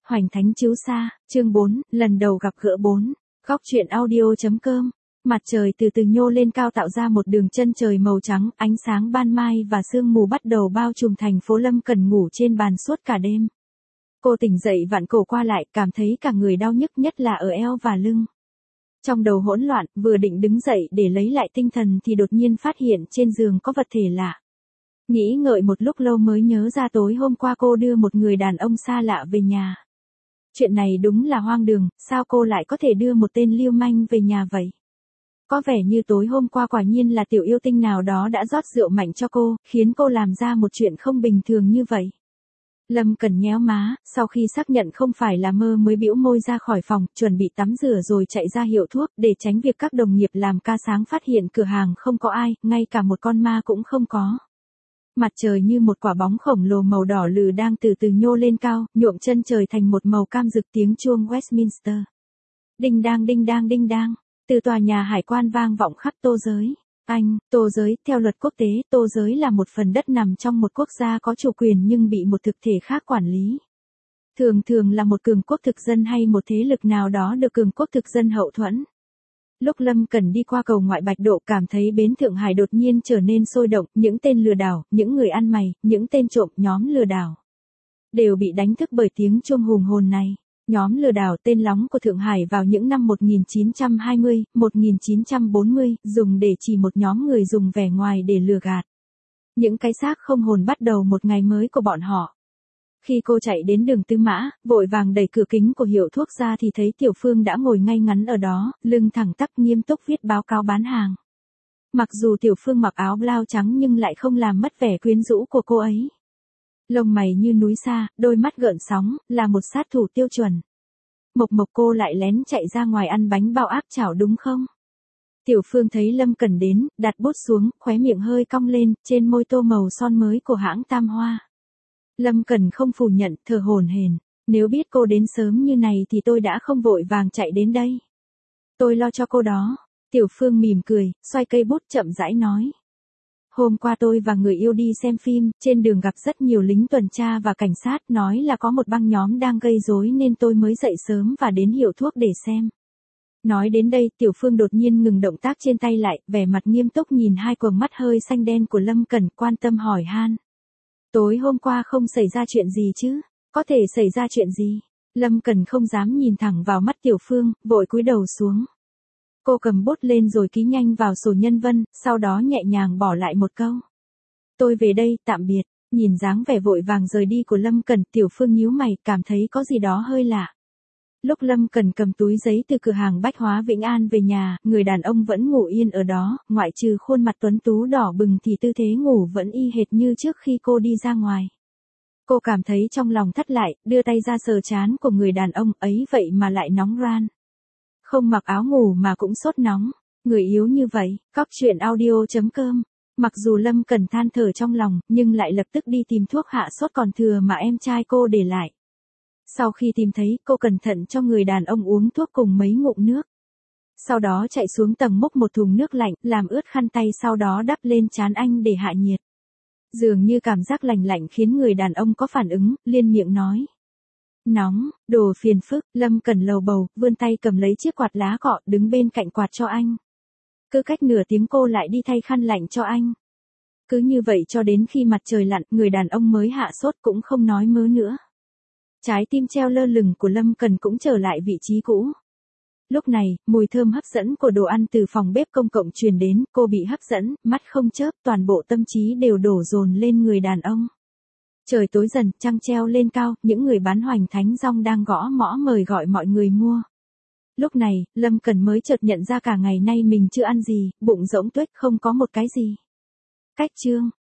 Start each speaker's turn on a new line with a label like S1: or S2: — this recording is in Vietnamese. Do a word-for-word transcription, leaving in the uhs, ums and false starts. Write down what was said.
S1: Hoành Thánh Chiếu Xa, chương bốn, lần đầu gặp gỡ bốn. Góc truyện audio.com. Mặt trời từ từ nhô lên cao tạo ra một đường chân trời màu trắng, ánh sáng ban mai và sương mù bắt đầu bao trùm thành phố. Lâm Cần ngủ trên bàn suốt cả đêm. Cô tỉnh dậy vặn cổ qua lại, cảm thấy cả người đau nhức, nhất là ở eo và lưng. Trong đầu hỗn loạn, vừa định đứng dậy để lấy lại tinh thần thì đột nhiên phát hiện trên giường có vật thể lạ. Nghĩ ngợi một lúc lâu mới nhớ ra tối hôm qua cô đưa một người đàn ông xa lạ về nhà. Chuyện này đúng là hoang đường, sao cô lại có thể đưa một tên lưu manh về nhà vậy? Có vẻ như tối hôm qua quả nhiên là tiểu yêu tinh nào đó đã rót rượu mạnh cho cô, khiến cô làm ra một chuyện không bình thường như vậy. Lâm Cần nhéo má, sau khi xác nhận không phải là mơ mới bĩu môi ra khỏi phòng, chuẩn bị tắm rửa rồi chạy ra hiệu thuốc để tránh việc các đồng nghiệp làm ca sáng phát hiện cửa hàng không có ai, ngay cả một con ma cũng không có. Mặt trời như một quả bóng khổng lồ màu đỏ lừ đang từ từ nhô lên cao, nhuộm chân trời thành một màu cam rực. Tiếng chuông Westminster. Đinh đang đinh đang đinh đang. Từ tòa nhà hải quan vang vọng khắp Tô Giới. Anh, Tô Giới, theo luật quốc tế, Tô Giới là một phần đất nằm trong một quốc gia có chủ quyền nhưng bị một thực thể khác quản lý. Thường thường là một cường quốc thực dân hay một thế lực nào đó được cường quốc thực dân hậu thuẫn. Lúc Lâm Cần đi qua cầu ngoại Bạch Độ cảm thấy bến Thượng Hải đột nhiên trở nên sôi động, những tên lừa đảo, những người ăn mày, những tên trộm, nhóm lừa đảo. Đều bị đánh thức bởi tiếng chuông hùng hồn này. Nhóm lừa đảo tên lóng của Thượng Hải vào những năm một nghìn chín trăm hai mươi, một nghìn chín trăm bốn mươi, dùng để chỉ một nhóm người dùng vẻ ngoài để lừa gạt. Những cái xác không hồn bắt đầu một ngày mới của bọn họ. Khi cô chạy đến đường Tư Mã, vội vàng đẩy cửa kính của hiệu thuốc ra thì thấy Tiểu Phương đã ngồi ngay ngắn ở đó, lưng thẳng tắp nghiêm túc viết báo cáo bán hàng. Mặc dù Tiểu Phương mặc áo blau trắng nhưng lại không làm mất vẻ quyến rũ của cô ấy. Lông mày như núi xa, đôi mắt gợn sóng, là một sát thủ tiêu chuẩn. Mộc Mộc, cô lại lén chạy ra ngoài ăn bánh bao áp chảo đúng không? Tiểu Phương thấy Lâm Cần đến, đặt bút xuống, khóe miệng hơi cong lên, trên môi tô màu son mới của hãng Tam Hoa. Lâm Cần không phủ nhận, thở hổn hển. Nếu biết cô đến sớm như này thì tôi đã không vội vàng chạy đến đây. Tôi lo cho cô đó. Tiểu Phương mỉm cười, xoay cây bút chậm rãi nói. Hôm qua tôi và người yêu đi xem phim, trên đường gặp rất nhiều lính tuần tra và cảnh sát, nói là có một băng nhóm đang gây rối nên tôi mới dậy sớm và đến hiệu thuốc để xem. Nói đến đây, Tiểu Phương đột nhiên ngừng động tác trên tay lại, vẻ mặt nghiêm túc nhìn hai quầng mắt hơi xanh đen của Lâm Cần, quan tâm hỏi han. Tối hôm qua không xảy ra chuyện gì chứ? Có thể xảy ra chuyện gì? Lâm Cần không dám nhìn thẳng vào mắt Tiểu Phương, vội cúi đầu xuống. Cô cầm bút lên rồi ký nhanh vào sổ nhân vân, sau đó nhẹ nhàng bỏ lại một câu. Tôi về đây, tạm biệt. Nhìn dáng vẻ vội vàng rời đi của Lâm Cần, Tiểu Phương nhíu mày, cảm thấy có gì đó hơi lạ. Lúc Lâm Cần cầm túi giấy từ cửa hàng bách hóa Vĩnh An về nhà, người đàn ông vẫn ngủ yên ở đó, ngoại trừ khuôn mặt tuấn tú đỏ bừng thì tư thế ngủ vẫn y hệt như trước khi cô đi ra ngoài. Cô cảm thấy trong lòng thắt lại, đưa tay ra sờ trán của người đàn ông ấy, vậy mà lại nóng ran. Không mặc áo ngủ mà cũng sốt nóng, người yếu như vậy. Góc truyện audio.com. Mặc dù Lâm Cần than thở trong lòng, nhưng lại lập tức đi tìm thuốc hạ sốt còn thừa mà em trai cô để lại. Sau khi tìm thấy, cô cẩn thận cho người đàn ông uống thuốc cùng mấy ngụm nước. Sau đó chạy xuống tầng múc một thùng nước lạnh, làm ướt khăn tay, sau đó đắp lên trán anh để hạ nhiệt. Dường như cảm giác lạnh lạnh khiến người đàn ông có phản ứng, liên miệng nói. Nóng, đồ phiền phức. Lâm Cần lầu bầu, vươn tay cầm lấy chiếc quạt lá cọ, đứng bên cạnh quạt cho anh. Cứ cách nửa tiếng cô lại đi thay khăn lạnh cho anh. Cứ như vậy cho đến khi mặt trời lặn, người đàn ông mới hạ sốt, cũng không nói mớ nữa. Trái tim treo lơ lửng của Lâm Cần cũng trở lại vị trí cũ. Lúc này, mùi thơm hấp dẫn của đồ ăn từ phòng bếp công cộng truyền đến, cô bị hấp dẫn, mắt không chớp, toàn bộ tâm trí đều đổ dồn lên người đàn ông. Trời tối dần, trăng treo lên cao, những người bán Hoành Thánh rong đang gõ mõ mời gọi mọi người mua. Lúc này, Lâm Cần mới chợt nhận ra cả ngày nay mình chưa ăn gì, bụng rỗng tuếch không có một cái gì. Cách chương,